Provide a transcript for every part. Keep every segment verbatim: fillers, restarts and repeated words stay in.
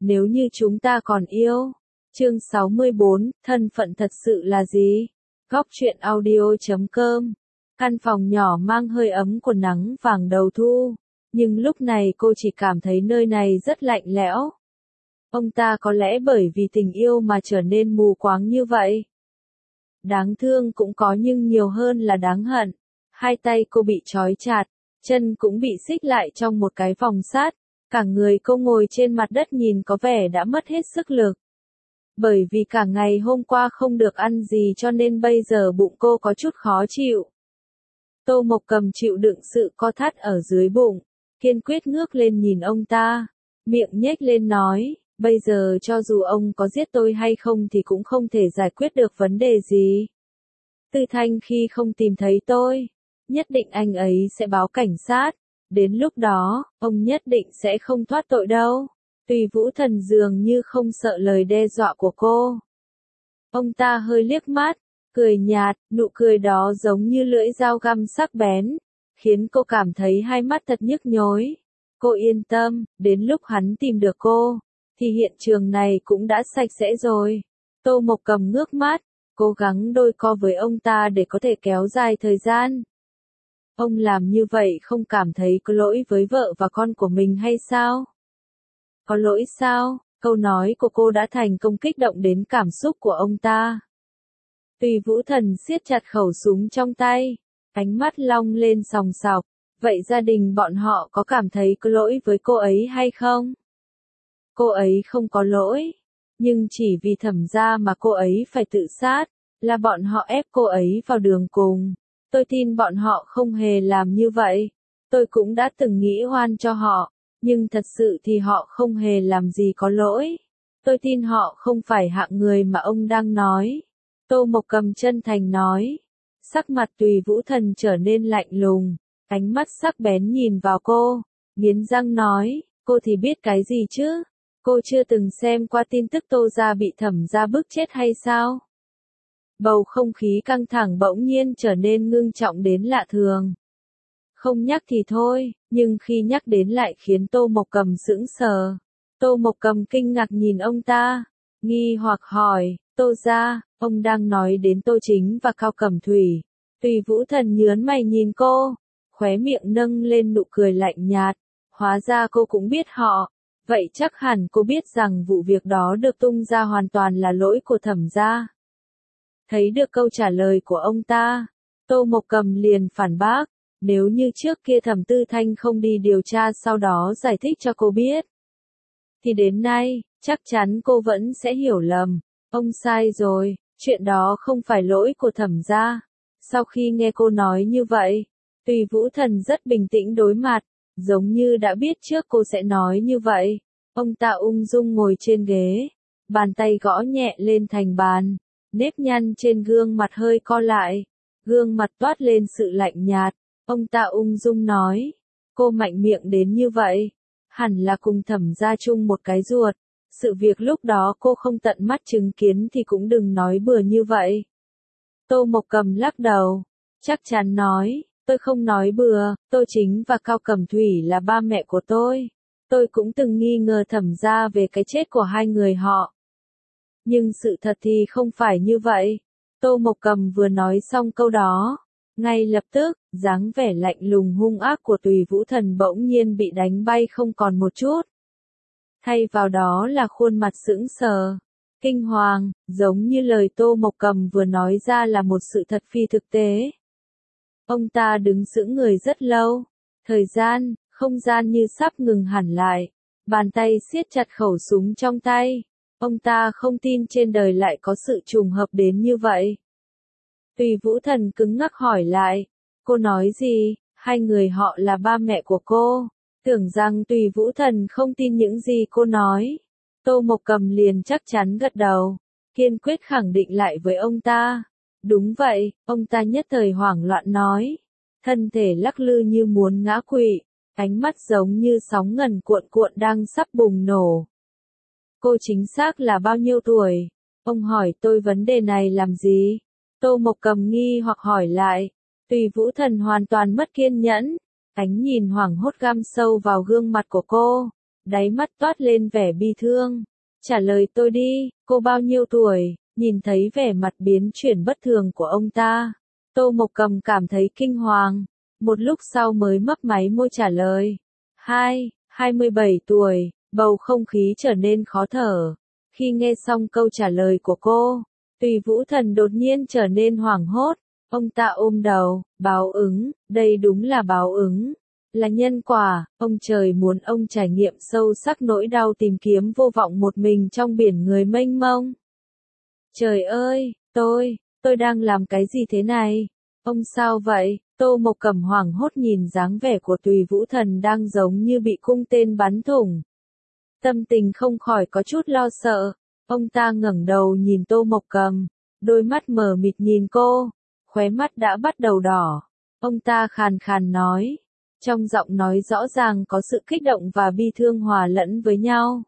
nếu như chúng ta còn yêu. Chương sáu mươi bốn, thân phận thật sự là gì? Góc truyện audio chấm com. Căn phòng nhỏ mang hơi ấm của nắng vàng đầu thu, nhưng lúc này cô chỉ cảm thấy nơi này rất lạnh lẽo. Ông ta có lẽ bởi vì tình yêu mà trở nên mù quáng như vậy. Đáng thương cũng có nhưng nhiều hơn là đáng hận. Hai tay cô bị trói chặt, chân cũng bị xích lại trong một cái vòng sắt. Cả người cô ngồi trên mặt đất nhìn có vẻ đã mất hết sức lực. Bởi vì cả ngày hôm qua không được ăn gì cho nên bây giờ bụng cô có chút khó chịu. Tô Mộc Cầm chịu đựng sự co thắt ở dưới bụng, kiên quyết ngước lên nhìn ông ta, miệng nhếch lên nói, bây giờ cho dù ông có giết tôi hay không thì cũng không thể giải quyết được vấn đề gì. Tư Thanh khi không tìm thấy tôi, nhất định anh ấy sẽ báo cảnh sát, đến lúc đó, ông nhất định sẽ không thoát tội đâu. Tùy Vũ Thần dường như không sợ lời đe dọa của cô. Ông ta hơi liếc mắt, cười nhạt, nụ cười đó giống như lưỡi dao găm sắc bén, khiến cô cảm thấy hai mắt thật nhức nhối. Cô yên tâm, đến lúc hắn tìm được cô, thì hiện trường này cũng đã sạch sẽ rồi. Tô Mộc Cầm ngước mắt, cố gắng đôi co với ông ta để có thể kéo dài thời gian. Ông làm như vậy không cảm thấy có lỗi với vợ và con của mình hay sao? Có lỗi sao? Câu nói của cô đã thành công kích động đến cảm xúc của ông ta. Tùy Vũ Thần siết chặt khẩu súng trong tay, ánh mắt long lên sòng sọc. Vậy gia đình bọn họ có cảm thấy có lỗi với cô ấy hay không? Cô ấy không có lỗi, nhưng chỉ vì Thẩm gia mà cô ấy phải tự sát, là bọn họ ép cô ấy vào đường cùng. Tôi tin bọn họ không hề làm như vậy. Tôi cũng đã từng nghĩ oan cho họ, nhưng thật sự thì họ không hề làm gì có lỗi. Tôi tin họ không phải hạng người mà ông đang nói. Tô Mộc Cầm chân thành nói. Sắc mặt Tùy Vũ Thần trở nên lạnh lùng, ánh mắt sắc bén nhìn vào cô, nghiến răng nói, cô thì biết cái gì chứ? Cô chưa từng xem qua tin tức Tô gia bị Thẩm gia bức chết hay sao? Bầu không khí căng thẳng bỗng nhiên trở nên ngưng trọng đến lạ thường. Không nhắc thì thôi, nhưng khi nhắc đến lại khiến Tô Mộc Cầm sững sờ. Tô Mộc Cầm kinh ngạc nhìn ông ta, nghi hoặc hỏi, Tô gia, ông đang nói đến Tô Chính và Cao Cẩm Thủy. Tùy Vũ Thần nhớn mày nhìn cô, khóe miệng nâng lên nụ cười lạnh nhạt, hóa ra cô cũng biết họ, vậy chắc hẳn cô biết rằng vụ việc đó được tung ra hoàn toàn là lỗi của Thẩm gia. Thấy được câu trả lời của ông ta, Tô Mộc Cầm liền phản bác, nếu như trước kia Thẩm Tư Thanh không đi điều tra sau đó giải thích cho cô biết, thì đến nay, chắc chắn cô vẫn sẽ hiểu lầm, ông sai rồi, chuyện đó không phải lỗi của Thẩm gia. Sau khi nghe cô nói như vậy, Tùy Vũ Thần rất bình tĩnh đối mặt, giống như đã biết trước cô sẽ nói như vậy. Ông ta ung dung ngồi trên ghế, bàn tay gõ nhẹ lên thành bàn, nếp nhăn trên gương mặt hơi co lại, gương mặt toát lên sự lạnh nhạt. Ông ta ung dung nói, cô mạnh miệng đến như vậy, hẳn là cùng Thẩm gia chung một cái ruột. Sự việc lúc đó cô không tận mắt chứng kiến thì cũng đừng nói bừa như vậy. Tô Mộc Cầm lắc đầu, chắc chắn nói, tôi không nói bừa, Tô Chính và Cao Cẩm Thủy là ba mẹ của tôi. Tôi cũng từng nghi ngờ Thẩm gia về cái chết của hai người họ. Nhưng sự thật thì không phải như vậy. Tô Mộc Cầm vừa nói xong câu đó, ngay lập tức, dáng vẻ lạnh lùng hung ác của Tùy Vũ Thần bỗng nhiên bị đánh bay không còn một chút. Thay vào đó là khuôn mặt sững sờ, kinh hoàng, giống như lời Tô Mộc Cầm vừa nói ra là một sự thật phi thực tế. Ông ta đứng sững người rất lâu, thời gian, không gian như sắp ngừng hẳn lại, bàn tay siết chặt khẩu súng trong tay. Ông ta không tin trên đời lại có sự trùng hợp đến như vậy. Tùy Vũ Thần cứng ngắc hỏi lại, cô nói gì, hai người họ là ba mẹ của cô? Tưởng rằng Tùy Vũ Thần không tin những gì cô nói. Tô Mộc Cầm liền chắc chắn gật đầu, kiên quyết khẳng định lại với ông ta. Đúng vậy, ông ta nhất thời hoảng loạn nói, thân thể lắc lư như muốn ngã quỵ, ánh mắt giống như sóng ngần cuộn cuộn đang sắp bùng nổ. Cô chính xác là bao nhiêu tuổi? Ông hỏi tôi vấn đề này làm gì? Tô Mộc Cầm nghi hoặc hỏi lại. Tùy Vũ Thần hoàn toàn mất kiên nhẫn, ánh nhìn hoảng hốt găm sâu vào gương mặt của cô. đáy mắt toát lên vẻ bi thương. Trả lời tôi đi, cô bao nhiêu tuổi? Nhìn thấy vẻ mặt biến chuyển bất thường của ông ta, Tô Mộc Cầm cảm thấy kinh hoàng, một lúc sau mới mấp máy môi trả lời. Hai, hai mươi bảy tuổi, bầu không khí trở nên khó thở. Khi nghe xong câu trả lời của cô, Tùy Vũ Thần đột nhiên trở nên hoảng hốt, ông ta ôm đầu, báo ứng, đây đúng là báo ứng, là nhân quả, ông trời muốn ông trải nghiệm sâu sắc nỗi đau tìm kiếm vô vọng một mình trong biển người mênh mông. Trời ơi, tôi, tôi đang làm cái gì thế này? Ông sao vậy? Tô Mộc Cầm hoảng hốt nhìn dáng vẻ của Tùy Vũ Thần đang giống như bị cung tên bắn thủng. Tâm tình không khỏi có chút lo sợ, ông ta ngẩng đầu nhìn Tô Mộc Cầm, đôi mắt mờ mịt nhìn cô, khóe mắt đã bắt đầu đỏ. Ông ta khàn khàn nói, trong giọng nói rõ ràng có sự kích động và bi thương hòa lẫn với nhau.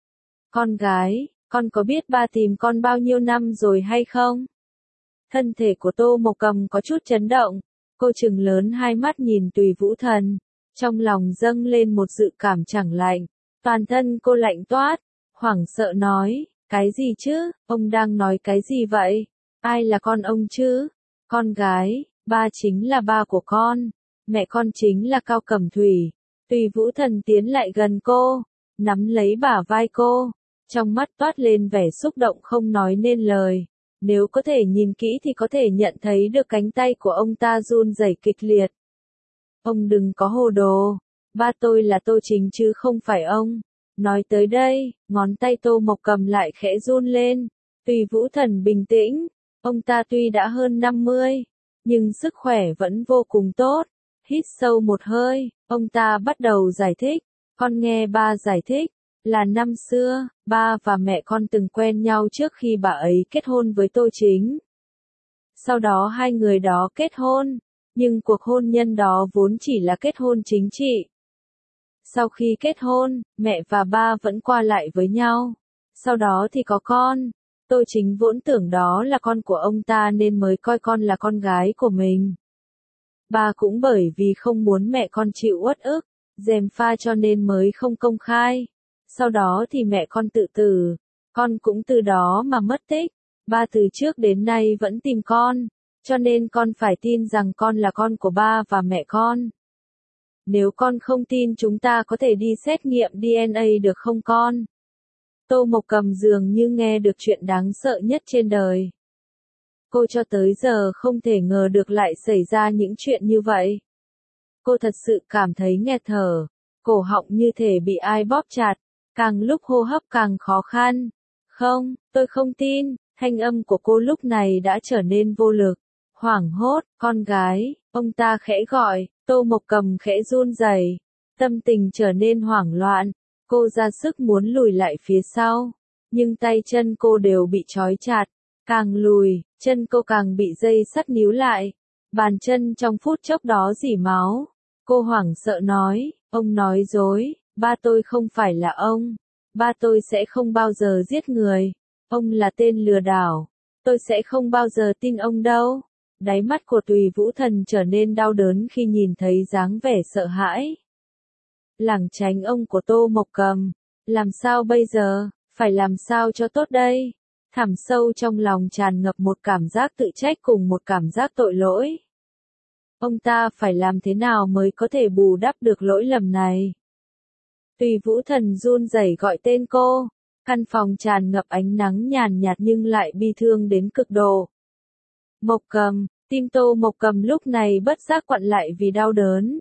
Con gái, con có biết ba tìm con bao nhiêu năm rồi hay không? Thân thể của Tô Mộc Cầm có chút chấn động, cô trừng lớn hai mắt nhìn Tùy Vũ Thần, trong lòng dâng lên một dự cảm chẳng lạnh, toàn thân cô lạnh toát, hoảng sợ nói, cái gì chứ, ông đang nói cái gì vậy? Ai là con ông chứ? Con gái, ba chính là ba của con, mẹ con chính là Cao Cẩm Thủy. Tùy Vũ Thần tiến lại gần cô, nắm lấy bả vai cô, trong mắt toát lên vẻ xúc động không nói nên lời. Nếu có thể nhìn kỹ thì có thể nhận thấy được cánh tay của ông ta run rẩy kịch liệt. Ông đừng có hồ đồ, ba tôi là Tô Chính chứ không phải ông. Nói tới đây, ngón tay Tô Mộc Cầm lại khẽ run lên. Tùy Vũ Thần bình tĩnh, ông ta tuy đã hơn năm mươi, nhưng sức khỏe vẫn vô cùng tốt. Hít sâu một hơi, ông ta bắt đầu giải thích, con nghe ba giải thích. Là năm xưa, ba và mẹ con từng quen nhau trước khi bà ấy kết hôn với Tô Chính. Sau đó hai người đó kết hôn, nhưng cuộc hôn nhân đó vốn chỉ là kết hôn chính trị. Sau khi kết hôn, mẹ và ba vẫn qua lại với nhau. Sau đó thì có con. Tô Chính vốn tưởng đó là con của ông ta nên mới coi con là con gái của mình. Ba cũng bởi vì không muốn mẹ con chịu uất ức, gièm pha cho nên mới không công khai. Sau đó thì mẹ con tự tử, con cũng từ đó mà mất tích. Ba từ trước đến nay vẫn tìm con, cho nên con phải tin rằng con là con của ba và mẹ con. Nếu con không tin chúng ta có thể đi xét nghiệm đê en a được không con? Tô Mộc Cầm dường như nghe được chuyện đáng sợ nhất trên đời. Cô cho tới giờ không thể ngờ được lại xảy ra những chuyện như vậy. Cô thật sự cảm thấy nghẹt thở, cổ họng như thể bị ai bóp chặt. Càng lúc hô hấp càng khó khăn. Không, tôi không tin, thanh âm của cô lúc này đã trở nên vô lực. Hoảng hốt, con gái, ông ta khẽ gọi, Tô Mộc Cầm khẽ run rẩy, tâm tình trở nên hoảng loạn. Cô ra sức muốn lùi lại phía sau, nhưng tay chân cô đều bị trói chặt. Càng lùi, chân cô càng bị dây sắt níu lại. Bàn chân trong phút chốc đó rỉ máu. Cô hoảng sợ nói, ông nói dối. Ba tôi không phải là ông. Ba tôi sẽ không bao giờ giết người. Ông là tên lừa đảo. Tôi sẽ không bao giờ tin ông đâu. Đáy mắt của Tùy Vũ Thần trở nên đau đớn khi nhìn thấy dáng vẻ sợ hãi. Lảng tránh ông của Tô Mộc Cầm. Làm sao bây giờ? Phải làm sao cho tốt đây? Thẳm sâu trong lòng tràn ngập một cảm giác tự trách cùng một cảm giác tội lỗi. Ông ta phải làm thế nào mới có thể bù đắp được lỗi lầm này? Tùy Vũ Thần run rẩy gọi tên cô, căn phòng tràn ngập ánh nắng nhàn nhạt nhưng lại bi thương đến cực độ. Mộc Cầm, tim Tô Mộc Cầm lúc này bất giác quặn lại vì đau đớn.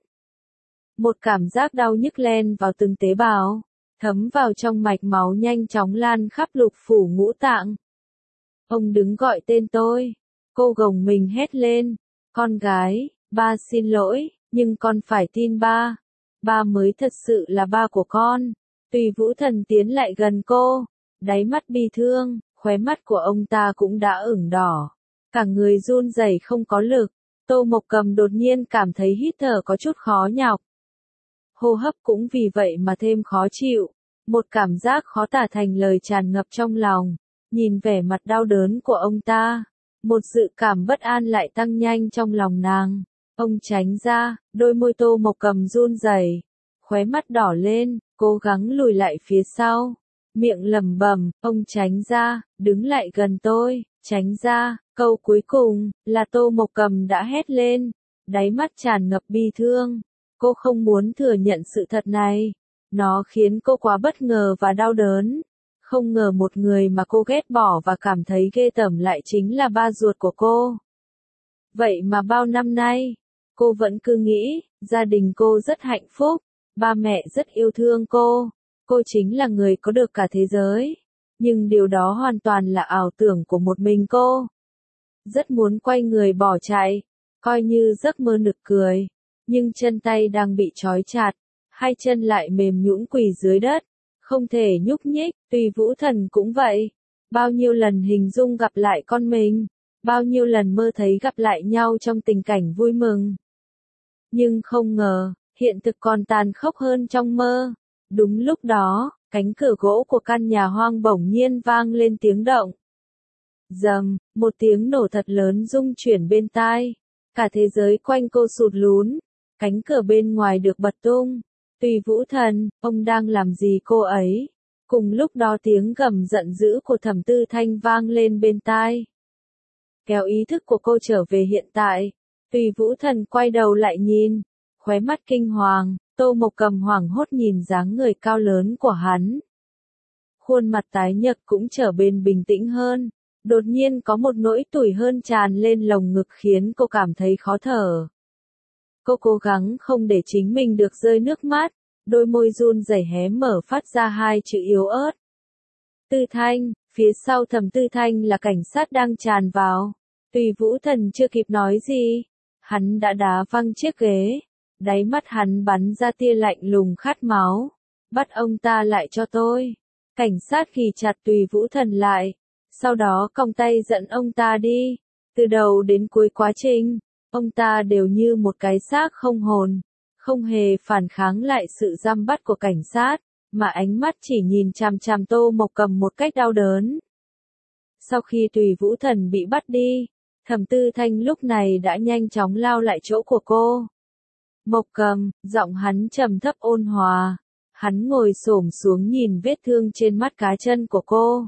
Một cảm giác đau nhức len vào từng tế bào, thấm vào trong mạch máu nhanh chóng lan khắp lục phủ ngũ tạng. Ông đứng gọi tên tôi, cô gồng mình hét lên, con gái, ba xin lỗi, nhưng con phải tin ba. Ba mới thật sự là ba của con. Tùy Vũ Thần tiến lại gần cô, đáy mắt bi thương, khóe mắt của ông ta cũng đã ửng đỏ. Cả người run rẩy không có lực. Tô Mộc Cầm đột nhiên cảm thấy hít thở có chút khó nhọc. Hô hấp cũng vì vậy mà thêm khó chịu. Một cảm giác khó tả thành lời tràn ngập trong lòng. Nhìn vẻ mặt đau đớn của ông ta, một dự cảm bất an lại tăng nhanh trong lòng nàng. Ông tránh ra, đôi môi Tô Mộc Cầm run rẩy, khóe mắt đỏ lên, cố gắng lùi lại phía sau, miệng lẩm bẩm, ông tránh ra, đứng lại gần tôi, tránh ra, câu cuối cùng, là Tô Mộc Cầm đã hét lên, đáy mắt tràn ngập bi thương, cô không muốn thừa nhận sự thật này, nó khiến cô quá bất ngờ và đau đớn, không ngờ một người mà cô ghét bỏ và cảm thấy ghê tởm lại chính là ba ruột của cô. Vậy mà bao năm nay, cô vẫn cứ nghĩ, gia đình cô rất hạnh phúc, ba mẹ rất yêu thương cô, cô chính là người có được cả thế giới. Nhưng điều đó hoàn toàn là ảo tưởng của một mình cô. Rất muốn quay người bỏ chạy, coi như giấc mơ nực cười, nhưng chân tay đang bị trói chặt, hai chân lại mềm nhũn quỳ dưới đất, không thể nhúc nhích, Tùy Vũ Thần cũng vậy. Bao nhiêu lần hình dung gặp lại con mình, bao nhiêu lần mơ thấy gặp lại nhau trong tình cảnh vui mừng. Nhưng không ngờ, hiện thực còn tàn khốc hơn trong mơ. Đúng lúc đó, cánh cửa gỗ của căn nhà hoang bỗng nhiên vang lên tiếng động. Rầm, một tiếng nổ thật lớn rung chuyển bên tai. Cả thế giới quanh cô sụt lún. Cánh cửa bên ngoài được bật tung. Tùy Vũ Thần, ông đang làm gì cô ấy? Cùng lúc đó tiếng gầm giận dữ của Thẩm Tư Thanh vang lên bên tai. Kéo ý thức của cô trở về hiện tại. Tùy Vũ Thần quay đầu lại nhìn. Khóe mắt kinh hoàng, Tô Mộc Cầm hoảng hốt nhìn dáng người cao lớn của hắn. Khuôn mặt tái nhợt cũng trở bên bình tĩnh hơn. Đột nhiên có một nỗi tủi hơn tràn lên lồng ngực khiến cô cảm thấy khó thở. Cô cố gắng không để chính mình được rơi nước mắt, đôi môi run rẩy hé mở phát ra hai chữ yếu ớt. Tư Thanh, phía sau Thẩm Tư Thanh là cảnh sát đang tràn vào. Tùy Vũ Thần chưa kịp nói gì, hắn đã đá văng chiếc ghế, đáy mắt hắn bắn ra tia lạnh lùng khát máu. Bắt ông ta lại cho tôi. Cảnh sát ghì chặt Tùy Vũ Thần lại, sau đó còng tay dẫn ông ta đi. Từ đầu đến cuối quá trình, ông ta đều như một cái xác không hồn, không hề phản kháng lại sự giam bắt của cảnh sát, mà ánh mắt chỉ nhìn chằm chằm Tô Mộc Cầm một cách đau đớn. Sau khi Tùy Vũ Thần bị bắt đi, Thẩm Tư Thanh lúc này đã nhanh chóng lao lại chỗ của cô. Mộc Cầm, giọng hắn trầm thấp ôn hòa. Hắn ngồi xổm xuống nhìn vết thương trên mắt cá chân của cô.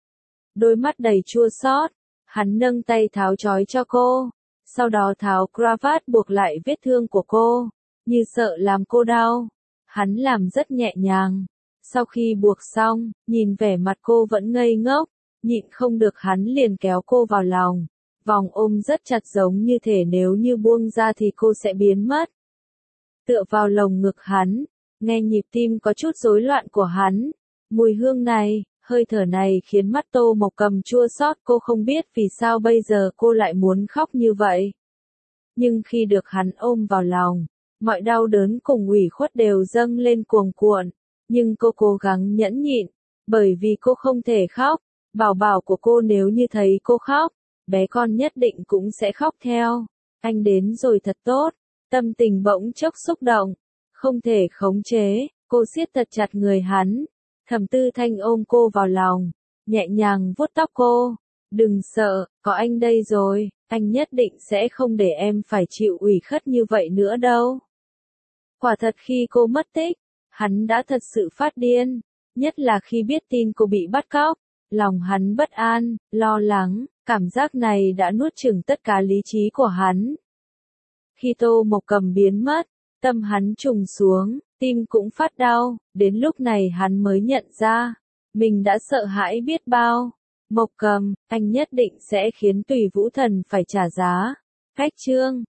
Đôi mắt đầy chua xót, hắn nâng tay tháo trói cho cô, sau đó tháo cravat buộc lại vết thương của cô, như sợ làm cô đau. Hắn làm rất nhẹ nhàng. Sau khi buộc xong, nhìn vẻ mặt cô vẫn ngây ngốc, nhịn không được hắn liền kéo cô vào lòng, vòng ôm rất chặt giống như thể nếu như buông ra thì cô sẽ biến mất. Tựa vào lồng ngực hắn, nghe nhịp tim có chút rối loạn của hắn, mùi hương này, hơi thở này khiến mắt Tô Mộc Cầm chua xót, cô không biết vì sao bây giờ cô lại muốn khóc như vậy. Nhưng khi được hắn ôm vào lòng, mọi đau đớn cùng ủy khuất đều dâng lên cuồn cuộn, nhưng cô cố gắng nhẫn nhịn, bởi vì cô không thể khóc, bảo bảo của cô nếu như thấy cô khóc, bé con nhất định cũng sẽ khóc theo. Anh đến rồi thật tốt, tâm tình bỗng chốc xúc động, không thể khống chế, cô siết thật chặt người hắn. Thẩm Tư Thanh ôm cô vào lòng, nhẹ nhàng vuốt tóc cô. Đừng sợ, có anh đây rồi, anh nhất định sẽ không để em phải chịu ủy khuất như vậy nữa đâu. Quả thật khi cô mất tích, hắn đã thật sự phát điên, nhất là khi biết tin cô bị bắt cóc, lòng hắn bất an, lo lắng, cảm giác này đã nuốt chửng tất cả lý trí của hắn. Khi Tô Mộc Cầm biến mất, tâm hắn trùng xuống, tim cũng phát đau, đến lúc này hắn mới nhận ra, mình đã sợ hãi biết bao. Mộc Cầm, anh nhất định sẽ khiến Tùy Vũ Thần phải trả giá. Khách chương